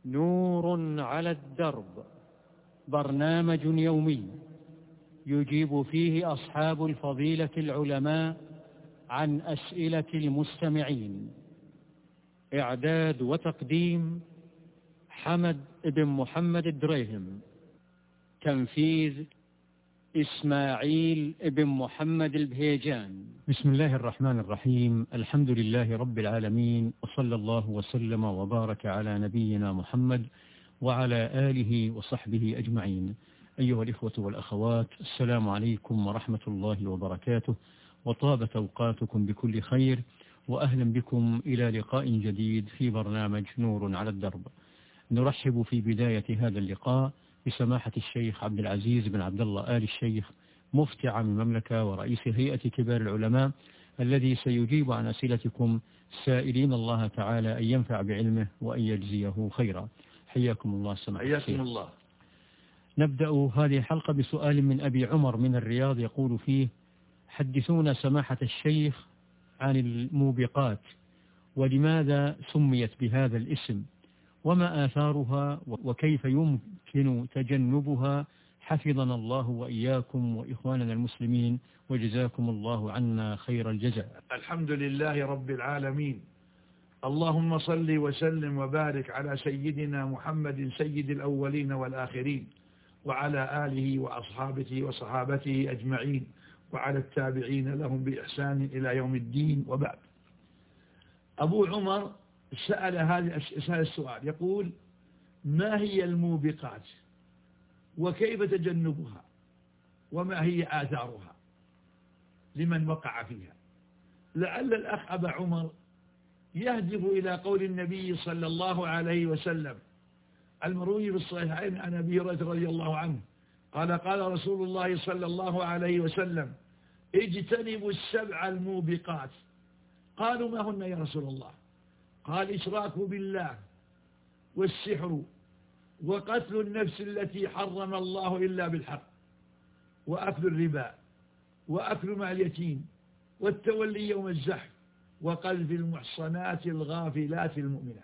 نور على الدرب، برنامج يومي يجيب فيه أصحاب الفضيلة العلماء عن أسئلة المستمعين. إعداد وتقديم حمد بن محمد الدريهم. تنفيذ إسماعيل بن محمد البهيجان. بسم الله الرحمن الرحيم. الحمد لله رب العالمين، وصلى الله وسلم وبارك على نبينا محمد وعلى آله وصحبه أجمعين. أيها الإخوة والأخوات، السلام عليكم ورحمة الله وبركاته، وطابت أوقاتكم بكل خير، وأهلا بكم إلى لقاء جديد في برنامج نور على الدرب. نرحب في بداية هذا اللقاء بسماحة الشيخ عبد العزيز بن عبد الله آل الشيخ، مفتي عام المملكة ورئيس هيئة كبار العلماء، الذي سيجيب عن أسئلتكم سائلين الله تعالى أن ينفع بعلمه وأن يجزيه خيرا. حياكم الله سماحة الشيخ. حياكم الله. نبدأ هذه الحلقة بسؤال من أبي عمر من الرياض، يقول فيه: حدثونا سماحة الشيخ عن الموبقات، ولماذا سميت بهذا الاسم، وما آثارها، وكيف يمكن تجنبها، حفظنا الله وإياكم وإخواننا المسلمين، وجزاكم الله عنا خير الجزاء. الحمد لله رب العالمين، اللهم صل وسلم وبارك على سيدنا محمد سيد الأولين والآخرين، وعلى آله وأصحابه وصحابته أجمعين، وعلى التابعين لهم بإحسان إلى يوم الدين، وبعد. أبو عمر سأل هذا السؤال، يقول: ما هي الموبقات، وكيف تجنبها، وما هي آثارها لمن وقع فيها؟ لعل الأخ أبا عمر يهدف إلى قول النبي صلى الله عليه وسلم المروي في الصحيحين عن أبي هريرة رضي الله عنه قال: قال رسول الله صلى الله عليه وسلم: اجتنبوا السبع الموبقات. قالوا: ما هن يا رسول الله؟ قال: إشراك بالله، والسحر، وقتل النفس التي حرم الله إلا بالحق، وأكل الربا، وأكل مال اليتيم، والتولي يوم الزحف، وقذف المحصنات الغافلات المؤمنات.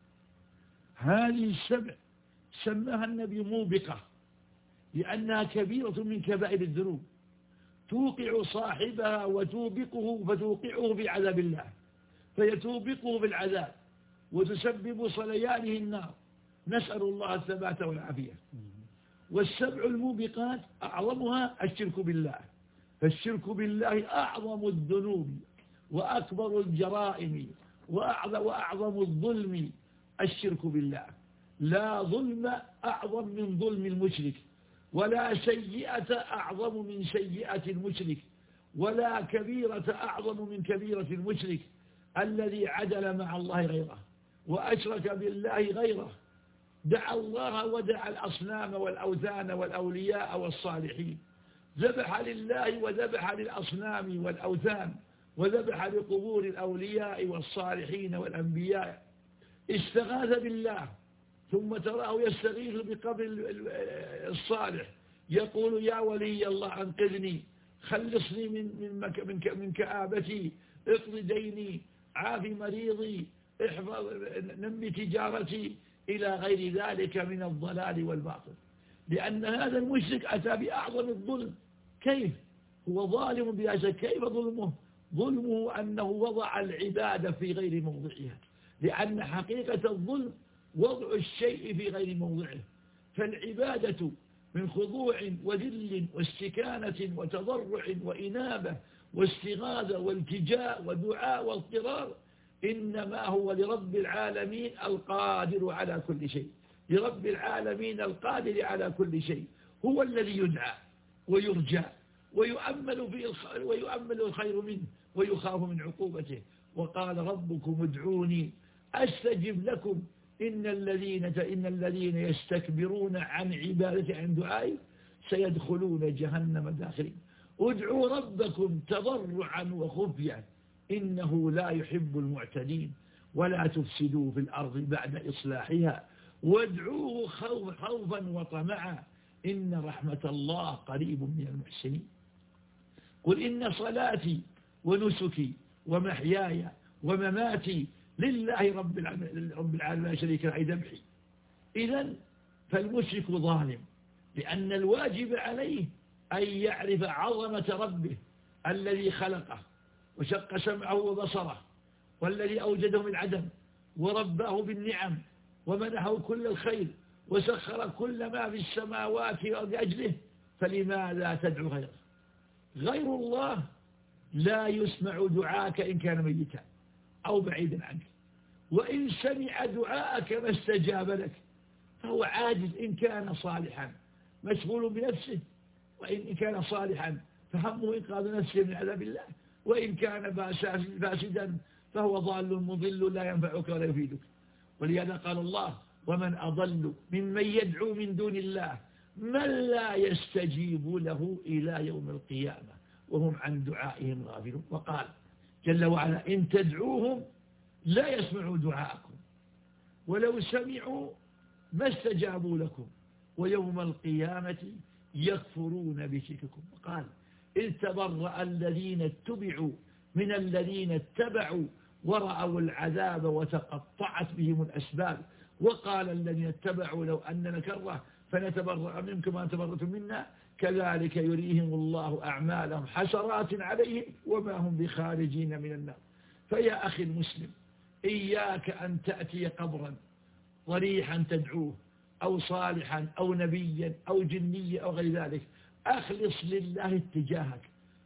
هذه السبع سماها النبي موبقة، لأنها كبيرة من كبائر الذنوب، توقع صاحبها وتوبقه، فتوقعه بعذاب الله، فيتوبقه بالعذاب، وتسبب صليانه النار، نسأل الله الثبات والعافية. والسبع الموبقات أعظمها الشرك بالله، فالشرك بالله أعظم الذنوب وأكبر الجرائم وأعظم الظلم الشرك بالله. لا ظلم أعظم من ظلم المشرك، ولا سيئة أعظم من سيئة المشرك، ولا كبيرة أعظم من كبيرة المشرك الذي عدل مع الله غيره وأشرك بالله غيره، دعا الله ودعا الأصنام والأوثان والأولياء والصالحين، ذبح لله وذبح للأصنام والأوثان، وذبح لقبور الأولياء والصالحين والأنبياء، استغاث بالله، ثم تراه يستغيث بقبر الصالح، يقول: يا ولي الله أنقذني، خلصني من كآبتي، اقض ديني، عافي مريضي، احفظ، نمي تجارتي، إلى غير ذلك من الضلال والباطل. لأن هذا المشرك أتى بأعظم الظلم. كيف هو ظالم بلا شك؟ كيف ظلمه؟ ظلمه أنه وضع العبادة في غير موضعها، لأن حقيقة الظلم وضع الشيء في غير موضعه. فالعبادة من خضوع وذل واستكانة وتضرع وإنابة واستغاثة والتجاء ودعاء واضطرار، إنما هو لرب العالمين القادر على كل شيء، لرب العالمين القادر على كل شيء، هو الذي يدعى ويرجى ويؤمل الخير منه ويخاف من عقوبته. وقال: ربكم ادعوني أستجب لكم إن الذين يستكبرون عن عبادتي عن دعائي سيدخلون جهنم داخلين. ادعوا ربكم تضرعا وخفيا إنه لا يحب المعتدين، ولا تفسدوا في الأرض بعد إصلاحها، وادعوه خوفا وطمعا إن رحمة الله قريب من المحسنين. قل إن صلاتي ونسكي ومحياي ومماتي لله رب العالمين لا شريك له، ذبحي إذن فالمشرك ظالم، لأن الواجب عليه أن يعرف عظمة ربه الذي خلقه وشق سمعه وبصره، والذي أوجده من عدم ورباه بالنعم ومنحه كل الخير وسخر كل ما في السماوات لأجله، فلماذا تدعو غيره؟ غير الله لا يسمع دعاءك إن كان ميتا أو بعيدا عنك، وإن سمع دعاءك ما استجاب لك، فهو عاجز إن كان صالحا مشغول بنفسه، وإن كان صالحا فهمه إنقاذ نفسه من عذاب الله، وإن كان فاسدا فهو ضال مضل لا ينفعك ولا يفيدك. ولهذا قال الله: ومن أضل ممن يدعو من دون الله من لا يستجيب له إلى يوم القيامة وهم عن دعائهم غافلون. وقال جل وعلا: إن تدعوهم لا يسمعوا دعاءكم ولو سمعوا ما استجابوا لكم ويوم القيامة يكفرون بشرككم. وقال: إذ تبرأ الذين اتبعوا من الذين اتبعوا ورأوا العذاب وتقطعت بهم الأسباب وقال الذين اتبعوا لو أن كرة فنتبرأ منكم وأن تبرأتم منا كذلك يريهم الله أعمالهم حسرات عليهم وما هم بخارجين من النار. فيا أخي المسلم، إياك أن تأتي قبرا ضريحا تدعوه أو صالحا أو نبيا أو جنيا أو غير ذلك، أخلص لله اتجاهك،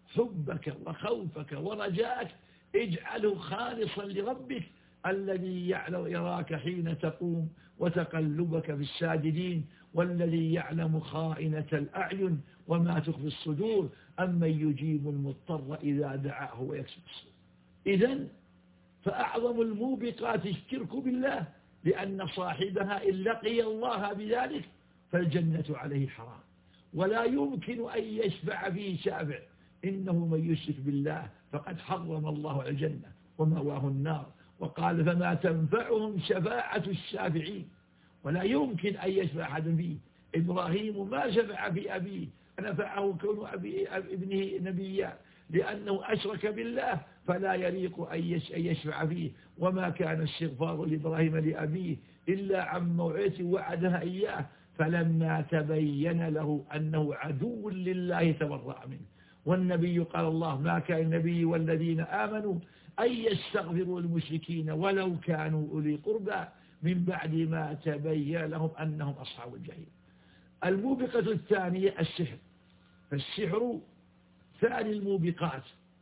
حبك وخوفك ورجاءك اجعله خالصا لربك الذي يراك حين تقوم وتقلبك في الساجدين، والذي يعلم خائنة الأعين وما تخفي الصدور، أمن يجيب المضطر إذا دعاه ويكشف الصدور. إذن فأعظم الموبقات الشرك بالله، لأن صاحبها إن لقي الله بذلك فالجنة عليه حرام، ولا يمكن أن يشفع فيه شافع، إنه من يشرك بالله فقد حرم الله الجنة ومأواه النار، وقال: فما تنفعهم شفاعة الشافعين. ولا يمكن أن يشفع أحد فيه. إبراهيم ما شفع في أبيه، نفعه كون ابنه نبيا، لأنه أشرك بالله فلا يليق أن يشفع فيه. وما كان استغفار لإبراهيم لأبيه إلا عن موعظة وعدها إياه، فلما تبين له أنه عدو لله تبرأ منه. والنبي قال الله: ما كان النبي والذين آمنوا أن يستغفروا للمشركين ولو كانوا أولي قربى من بعد ما تبين لهم أنهم أصحاب الجحيم. الموبقة الثانية السحر، فالسحر ثاني الموبقات،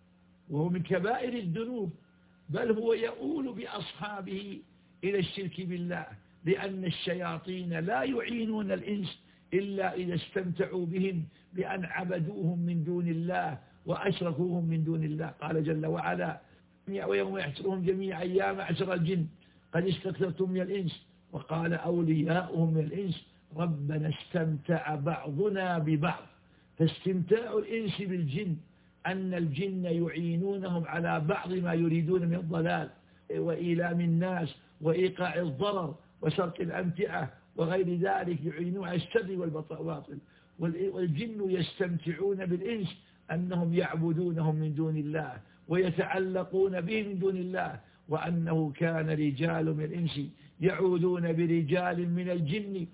وهو من كبائر الذنوب، بل هو يؤول بأصحابه إلى الشرك بالله، لأن الشياطين لا يعينون الإنس إلا إذا استمتعوا بهم بأن عبدوهم من دون الله وأشركوهم من دون الله. قال جل وعلا: ويوم يحشرهم جميعا يا معشر الجن قد استكثرتم من الإنس وقال أولياؤهم من الإنس ربنا استمتع بعضنا ببعض. فاستمتاع الإنس بالجن أن الجن يعينونهم على بعض ما يريدون من الضلال وإيلام الناس وإيقاع الضرر وسرق الأمتعة وغير ذلك، يعينون على الشر والباطل. والجن يستمتعون بالإنس أنهم يعبدونهم من دون الله ويتعلقون به من دون الله، وأنه كان رجال من الإنس يعودون برجال من الجن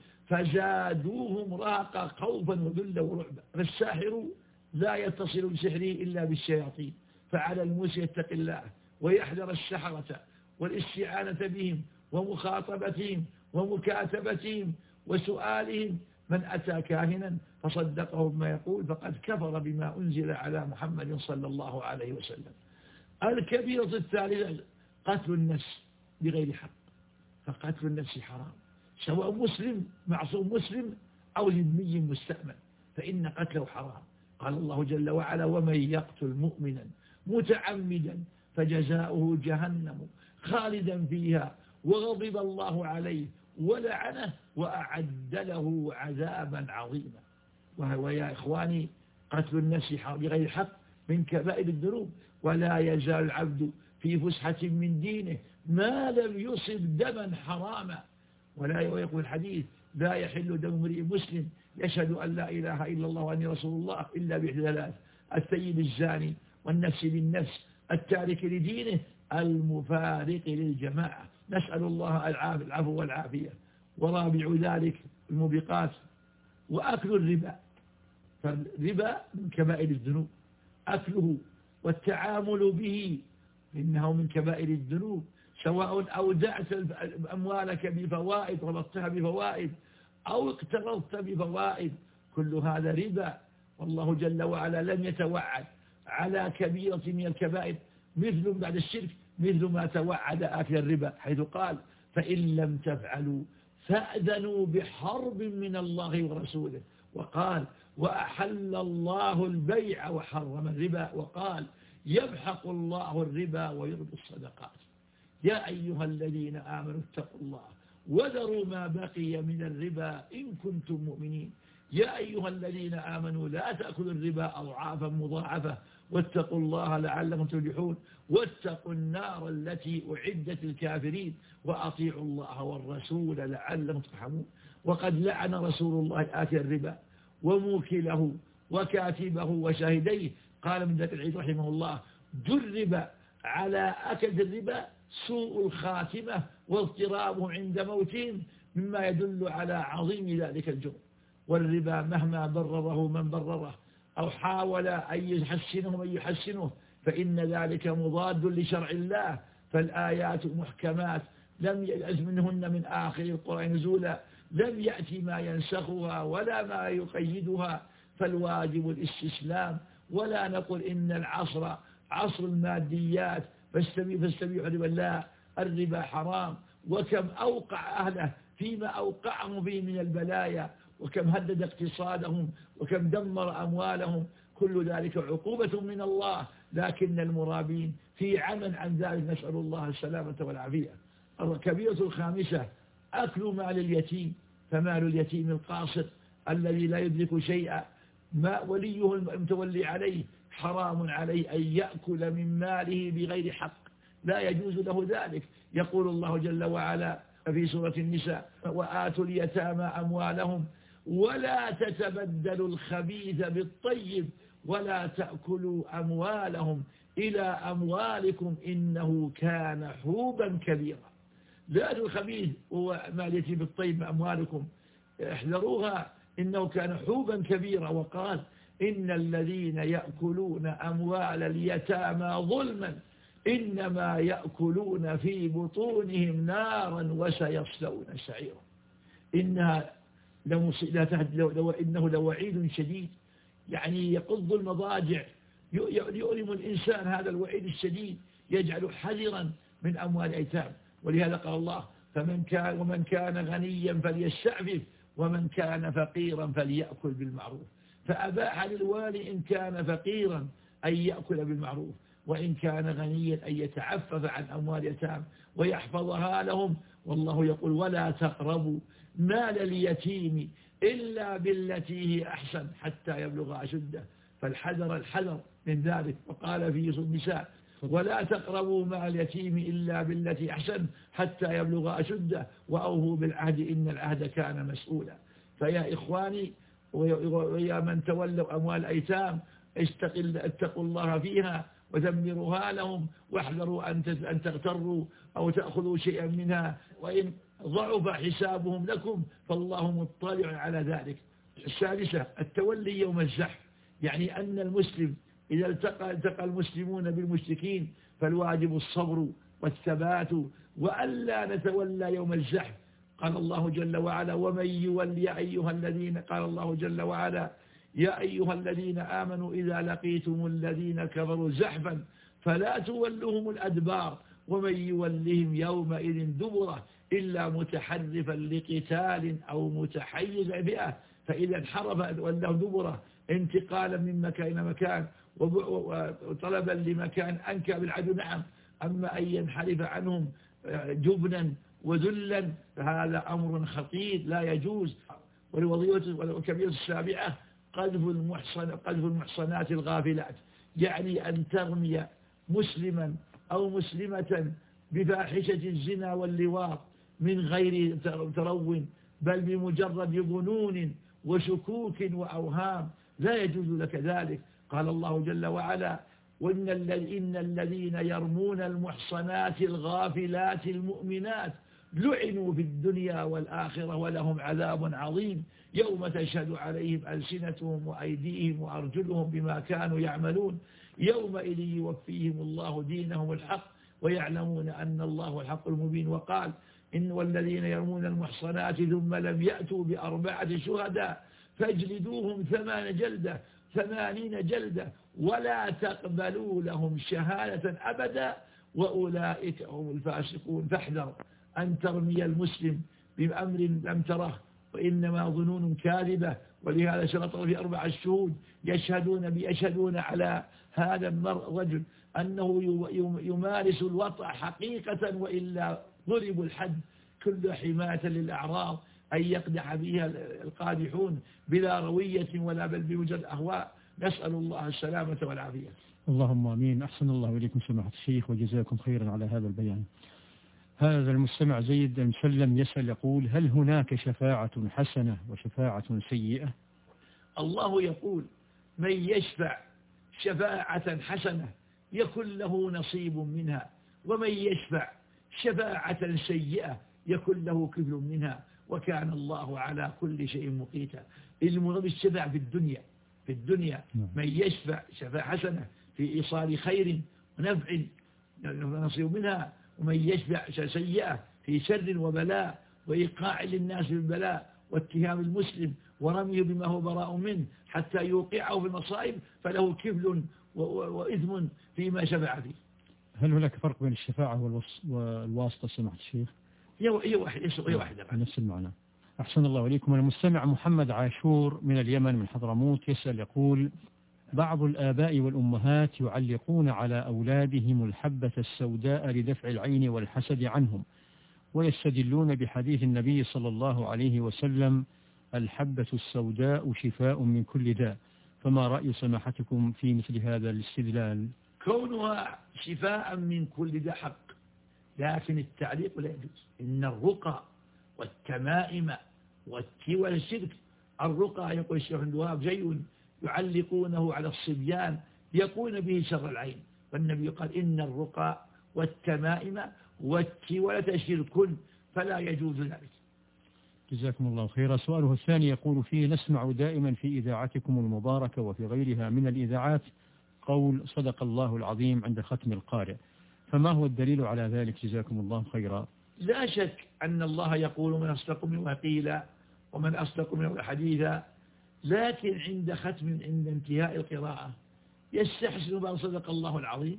فزادوهم رهقا خوفا وذلا ورعبا. فالساحر لا يتصل بسحره إلا بالشياطين، فعلى الموسى يتقي الله ويحذر السحرة والاستعانة بهم ومخاطبتهم ومكاتبتهم وسؤالهم. من أتى كاهنا فصدقه بما يقول فقد كفر بما أنزل على محمد صلى الله عليه وسلم. الكبيرة الثالثة قتل النفس بغير حق، فقتل النفس حرام، سواء مسلم معصوم مسلم أو ذمي مستأمن، فإن قتله حرام. قال الله جل وعلا: ومن يقتل مؤمنا متعمدا فجزاؤه جهنم خالدا فيها وغضب الله عليه ولعنه وأعد له عذابا عظيما. وهو يا إخواني قتل النفس بغير حق من كبائر الذنوب، ولا يزال العبد في فسحة من دينه ما لم يصب دما حراما. ولا يقول الحديث: لا يحل دم امرئ مسلم يشهد أن لا إله إلا الله وأني رسول الله إلا بإحدى ثلاث: الثيب الزاني والنفس بالنفس التارك لدينه المفارق للجماعة. نسأل الله العفو والعافية. ورابع ذلك الموبقات وأكل الربا. فالربا من كبائر الذنوب، أكله والتعامل به إنه من كبائر الذنوب، سواء أودعت أموالك بفوائد ربطتها بفوائد أو اقترضت بفوائد، كل هذا ربا. والله جل وعلا لم يتوعد على كبيرة من الكبائر مثل بعد الشرك مثل ما توعد آكل الربا، حيث قال فإن لم تفعلوا فأذنوا بحرب من الله ورسوله، وقال وأحل الله البيع وحرم الربا، وقال يمحق الله الربا ويربي الصدقات. يا أيها الذين آمنوا اتقوا الله وذروا ما بقي من الربا إن كنتم مؤمنين. يا أيها الذين آمنوا لا تأكلوا الربا أضعافا مضاعفة واتقوا الله لعلكم تفلحون واتقوا النار التي أعدت للكافرين وأطيعوا الله والرسول لعلكم ترحمون. وقد لعن رسول الله آكل الربا وموكله وكاتبه وشاهديه. قال من ذاك العيد رحمه الله جرب على أكل الربا سوء الخاتمة واضطرابه عند موتهم مما يدل على عظيم ذلك الجرم. والربا مهما برره من برره أو حاول أن يحسنه من يحسنه فإن ذلك مضاد لشرع الله. فالآيات محكمات لم يأز منهن من آخر القرآن نزولا، لم يأتي ما ينسخها ولا ما يقيدها، فالواجب الاستسلام. ولا نقول إن العصر عصر الماديات فاستبيحوا الربا، لا، الربا حرام، وكم أوقع أهله فيما أوقعهم فيه من البلايا، وكم هدد اقتصادهم، وكم دمر أموالهم، كل ذلك عقوبة من الله، لكن المرابين في عمل عن ذلك، نسأل الله السلامة والعافية. الكبيرة الخامسة أكل مال اليتيم، فمال اليتيم القاصر الذي لا يدرك شيئا ما وليه المتولي عليه حرام عليه أن يأكل من ماله بغير حق، لا يجوز له ذلك. يقول الله جل وعلا في سورة النساء وآتوا اليتامى أموالهم ولا تتبدلوا الخبيث بالطيب ولا تأكلوا أموالهم إلى أموالكم إنه كان حوبا كبيرا. لا الخبيث وما اليتيم بالطيب أموالكم، احذروها إنه كان حوبا كبيرا. وقال إن الذين يأكلون أموال اليتامى ظلما إنما يأكلون في بطونهم نارا وسيصلون سعيرا. إنه لوعيد شديد، يعني يقض المضاجع، يؤلم الإنسان هذا الوعيد الشديد، يجعل حذرا من أموال الأيتام. ولهذا قال الله ومن كان غنيا فليستعفف ومن كان فقيرا فليأكل بالمعروف. فأباح للوالي إن كان فقيرا أن يأكل بالمعروف، وإن كان غنيا أن يتعفف عن أموال اليتامى ويحفظها لهم. والله يقول ولا تقربوا مال اليتيم إلا بالتي هي أحسن حتى يبلغ أشده، الحذر من ذلك. وقال في سورة النساء ولا تقربوا مال اليتيم إلا بالتي أحسن حتى يبلغ أشده وأوفوا بالعهد إن العهد كان مسؤولا. فيا إخواني ويا من تولوا أموال الأيتام اتقوا الله فيها ودمروها لهم، واحذروا أن تغتروا أو تأخذوا شيئا منها، وإن ضعف حسابهم لكم فالله مطلع على ذلك. السادسة التولي يوم الزحف، يعني أن المسلم إذا التقى المسلمون بالمشركين فالواجب الصبر والثبات وألا نتولى يوم الزحف. قال الله جل وعلا ومن يولي أيها الذين، قال الله جل وعلا يا أيها الذين آمنوا إذا لقيتم الذين كفروا زحفا فلا تولوهم الأدبار ومن يولهم يومئذ دبره إلا متحرفا لقتال أو متحيز فئة فإذا انحرف ولاه دبره انتقالا من مكان إلى مكان وطلبا لمكان أنكى بالعدو. نعم، أما أن ينحرف عنهم جبنا وذلا فهذا أمر خطير لا يجوز. والكبيرة السابعة قذف المحصنات الغافلات، يعني أن ترمي مسلما أو مسلمة بفاحشة الزنا واللواط من غير ترون بل بمجرد ظنون وشكوك وأوهام، لا يجوز لك ذلك. قال الله جل وعلا إن الذين يرمون المحصنات الغافلات المؤمنات لعنوا في الدنيا والآخرة ولهم عذاب عظيم يوم تشهد عليهم ألسنتهم وأيديهم وأرجلهم بما كانوا يعملون يومئذ يوفيهم الله دينهم الحق ويعلمون أن الله الحق المبين. وقال إن والذين يرمون المحصنات ثم لم يأتوا بأربعة شهداء فاجلدوهم 80 جلدة ولا تقبلوا لهم شهادة أبدا وأولئك هم الفاسقون. فاحذر أن ترمي المسلم بأمر لم تره وإنما ظنون كاذبة. ولهذا شرط في 4 شهود يشهدون على هذا الرجل أنه يمارس الوطأ حقيقة وإلا ضربوا الحد كل حماية للأعراض أن يقدح بها القادحون بلا روية ولا بل بوجد أهواء. نسأل الله السلامة والعافية. اللهم آمين. أحسن الله إليكم سماحة الشيخ وجزاكم خيرا على هذا البيان. هذا المستمع زيد المسلم يسأل يقول: هل هناك شفاعة حسنة وشفاعة سيئة؟ الله يقول: من يشفع شفاعة حسنة يكن له نصيب منها ومن يشفع شفاعة سيئة يكن له كفل منها وكان الله على كل شيء مقيتا. المراد الشفاعة في الدنيا من يشفع شفاعة حسنة في إيصال خير ونفع نصيب منها، ومن يشفع سيئة في شر وبلاء وإيقاع للناس بالبلاء واتهام المسلم ورميه بما هو براء منه حتى يوقعه في المصائب فله كفل وإثم فيما شفع فيه. هل هناك فرق بين الشفاعة والواسطة سماحة الشيخ؟ هي واحدة نفس المعنى. أحسن الله إليكم. المستمع محمد عاشور من اليمن من حضرموت يسأل يقول: بعض الآباء والأمهات يعلقون على أولادهم الحبة السوداء لدفع العين والحسد عنهم ويستدلون بحديث النبي صلى الله عليه وسلم: الحبة السوداء شفاء من كل داء، فما رأي سماحتكم في مثل هذا الاستدلال؟ كونها شفاء من كل داء حق، لكن التعليق لا يجوز. إن الرقى والتمائم والشرك، الرقى يقول الشيخ الوهاب شيء يعلقونه على الصبيان يقون به شر العين، والنبي قال: إن الرقى والتمائم والتولة شرك فلا يجوز ذلك. جزاكم الله خيرا. سؤاله الثاني يقول فيه: نسمع دائما في إذاعتكم المباركة وفي غيرها من الإذاعات قول صدق الله العظيم عند ختم القارئ، فما هو الدليل على ذلك جزاكم الله خيرا؟ لا شك أن الله يقول: من أصدق منه قيلا ومن أصدق منه حديثا، لكن عند انتهاء القراءة يستحسن بأن صدق الله العظيم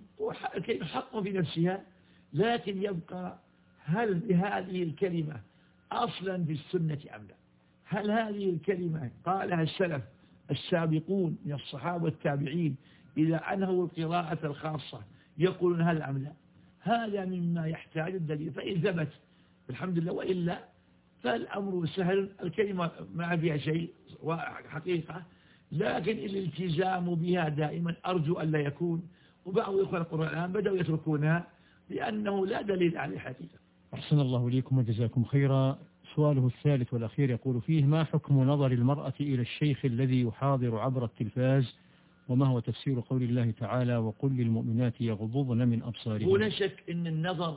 حق في نفسها، لكن يبقى هل بهذه الكلمة أصلا في السنة أم لا؟ هل هذه الكلمة قالها السلف السابقون من الصحابة والتابعين إذا أنهوا القراءة الخاصة يقولون هذا أم لا؟ هذا مما يحتاج الدليل، فإن ثبت الحمد لله، وإلا فالأمر سهل. الكلمة ما فيها شيء حقيقة، لكن الالتزام بها دائما أرجو أن لا يكون. وبعض إخوة القرآن بدأوا يتركونها لأنه لا دليل على الحقيقة. أحسن الله إليكم وجزاكم خيرا. سؤاله الثالث والأخير يقول فيه: ما حكم نظر المرأة إلى الشيخ الذي يحاضر عبر التلفاز، وما هو تفسير قول الله تعالى: وقل للمؤمنات يغضضن من أبصارهن؟ ولا شك أن النظر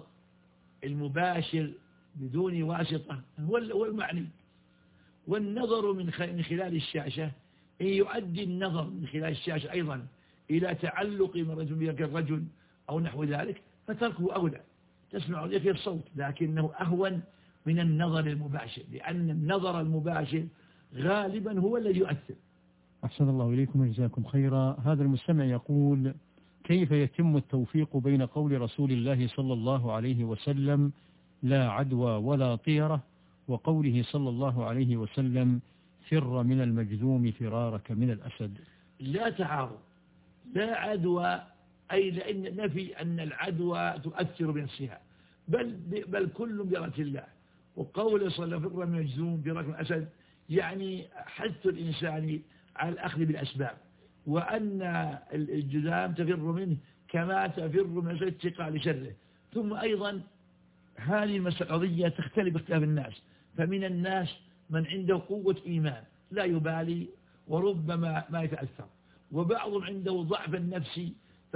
المباشر بدون واسطة هو المعني، والنظر من خلال الشاشة إن يؤدي النظر من خلال الشاشة أيضا إلى تعلق من الرجل أو نحو ذلك فتركه أولى. تسمع ذلك الصوت، لكنه أهون من النظر المباشر، لأن النظر المباشر غالبا هو الذي يؤثر. أحسن الله إليكم وجزاكم خيرا. هذا المستمع يقول: كيف يتم التوفيق بين قول رسول الله صلى الله عليه وسلم: لا عدوى ولا طيرة، وقوله صلى الله عليه وسلم: فر من المجذوم فرارك من الأسد؟ لا تعارض، لا عدوى، أي لأن نفي أن العدوى تؤثر بنفسها، بل كل بإرادة الله. وقول صلى الله عليه وسلم: فر من المجذوم فرارك من الأسد، يعني حث الإنسان على الأخذ بالأسباب، وأن الجذام تفر منه كما تفر من اتقاء لشره. ثم أيضا هذه المسألة تختلف باختلاف الناس، فمن الناس من عنده قوة إيمان لا يبالي وربما ما يتأثر، وبعضهم عنده ضعف النفسي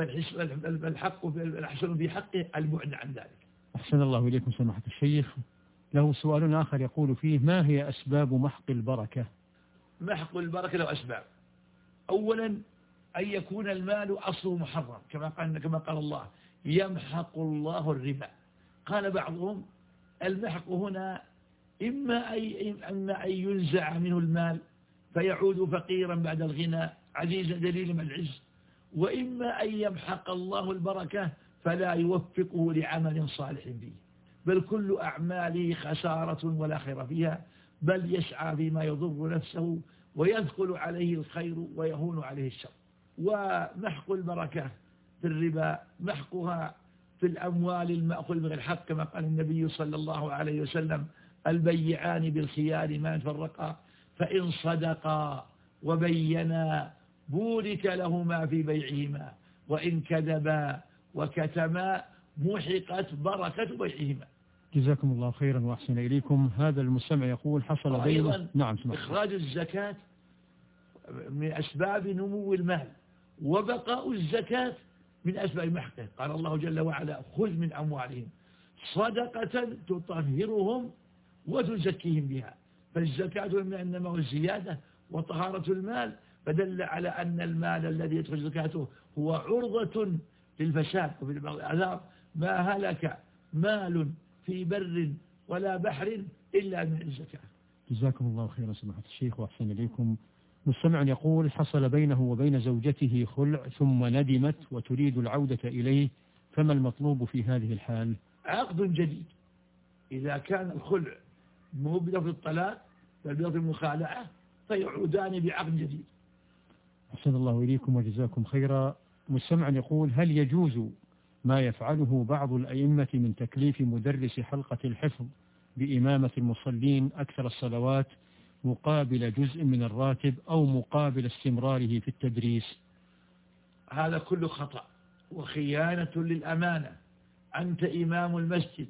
فالحق الأحسن في حقه البعد عن ذلك. أحسن الله إليكم سماحة الشيخ. له سؤال آخر يقول فيه: ما هي أسباب محق البركة؟ محق البركة له أسباب. أولا أن يكون المال أصله محرم، كما قال الله: يمحق الله الربا. قال بعضهم: المحق هنا إما أن ينزع منه المال فيعود فقيرا بعد الغنى عزيزا دليلا من العز، وإما أن يمحق الله البركة فلا يوفقه لعمل صالح فيه، بل كل أعماله خسارة ولا خير فيها، بل يسعى فيما يضر نفسه ويثقل عليه الخير ويهون عليه الشر. ومحق البركة في الربا محقها في الأموال المأخوذ بغير الحق، كما قال النبي صلى الله عليه وسلم: البيعان بالخيار ما تفرقا، فإن صدقا وبينا بورك لهما في بيعهما، وإن كذبا وكتما محقت بركة بيعهما. جزاكم الله خيرا وأحسن إليكم. هذا المستمع يقول: حصل أيضا نعم إخراج الزكاة من أسباب نمو المال، وبقاء الزكاة من أسباب محقه. قال الله جل وعلا: خذ من أموالهم صدقة تطهرهم وتزكيهم بها. فالزكاة إنما هو الزيادة وطهارة المال، فدل على أن المال الذي يدخل زكاته هو عرضة للفساد. وفي بعض الآثار: ما هلك مال في بر ولا بحر إلا من الزكاة. جزاكم الله خيرا سماحة الشيخ وأحسن إليكم. مستمع يقول: حصل بينه وبين زوجته خلع ثم ندمت وتريد العودة إليه، فما المطلوب في هذه الحال؟ عقد جديد. إذا كان الخلع مو بلفظ الطلاق بل بلفظ المخالعة فيعودان بعقد جديد. أحسن الله إليكم وجزاكم خيرا. مستمع يقول: هل يجوز ما يفعله بعض الأئمة من تكليف مدرس حلقة الحفظ بإمامة المصلين أكثر الصلوات مقابل جزء من الراتب أو مقابل استمراره في التدريس؟ هذا كله خطأ وخيانة للأمانة. أنت إمام المسجد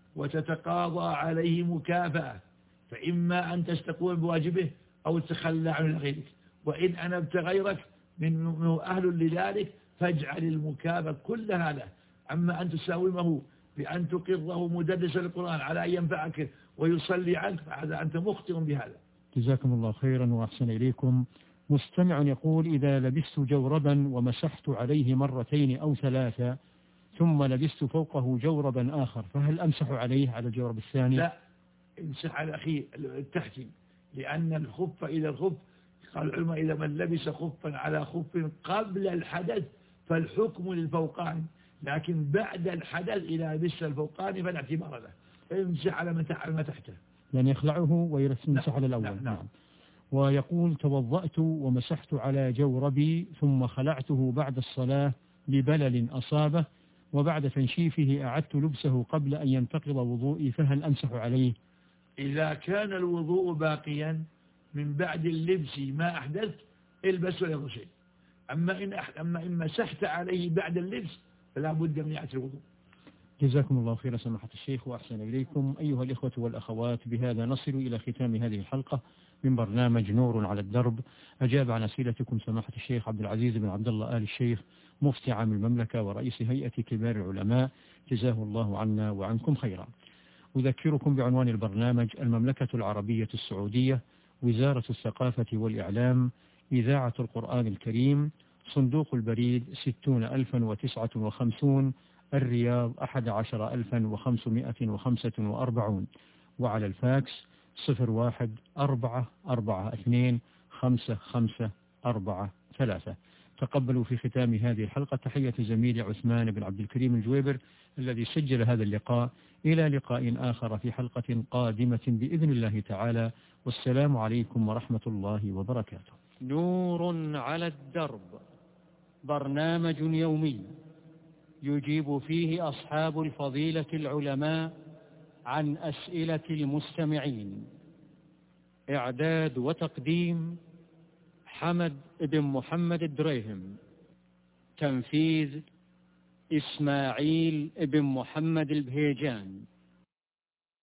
وتتقاضى عليه مكافأة، فإما أن تستقوم بواجبه أو تتخلى عن غيرك، وإن أنبت غيرك منه أهل لذلك فاجعل المكافأة كلها له. أما أن تساومه بأن تقره مدرس القرآن على أن ينفعك ويصلي عنك فهذا أنت مخطئ بهذا. جزاكم الله خيرا وأحسن إليكم. مستمع يقول: إذا لبست جوربا ومسحت عليه مرتين أو ثلاثة ثم لبست فوقه جوربا آخر، فهل أمسح عليه على الجورب الثاني؟ لا، امسح على أخيه التحتي، لأن الخف إلى الخف قال العلماء: إذا من لبس خفا على خف قبل الحدث فالحكم للفوقان، لكن بعد الحدث إذا لبس الفوقان فلا اعتبار له، فيمسح على ما تحته، يعني يخلعه ويمسح على الأول. نعم. ويقول: توضأت ومسحت على جوربي ثم خلعته بعد الصلاة لبلل أصابه، وبعد تنشيفه أعدت لبسه قبل أن ينتقض وضوئي، فهل أمسح عليه؟ إذا كان الوضوء باقيا من بعد اللبس ما أحدث البس ولا شيء. أما إن مسحت عليه بعد اللبس فلا بد من إعادة الوضوء. جزاكم الله خيرا سماحة الشيخ وأحسن إليكم. أيها الإخوة والأخوات، بهذا نصل إلى ختام هذه الحلقة من برنامج نور على الدرب. أجاب عن أسئلتكم سماحة الشيخ عبد العزيز بن عبد الله آل الشيخ، مفتي عام المملكة ورئيس هيئة كبار العلماء، جزاه الله عنا وعنكم خيرا. أذكركم بعنوان البرنامج: المملكة العربية السعودية، وزارة الثقافة والإعلام، إذاعة القرآن الكريم، صندوق البريد 60,059، الرياض 11,545، وعلى الفاكس 01-442-5543. تقبلوا في ختام هذه الحلقة تحية زميلي عثمان بن عبد الكريم الجويبر الذي سجل هذا اللقاء. إلى لقاء آخر في حلقة قادمة بإذن الله تعالى، والسلام عليكم ورحمة الله وبركاته. نور على الدرب، برنامج يومي يجيب فيه أصحاب الفضيلة العلماء عن أسئلة المستمعين. إعداد وتقديم حمد بن محمد الدريهم، تنفيذ إسماعيل بن محمد البهيجان.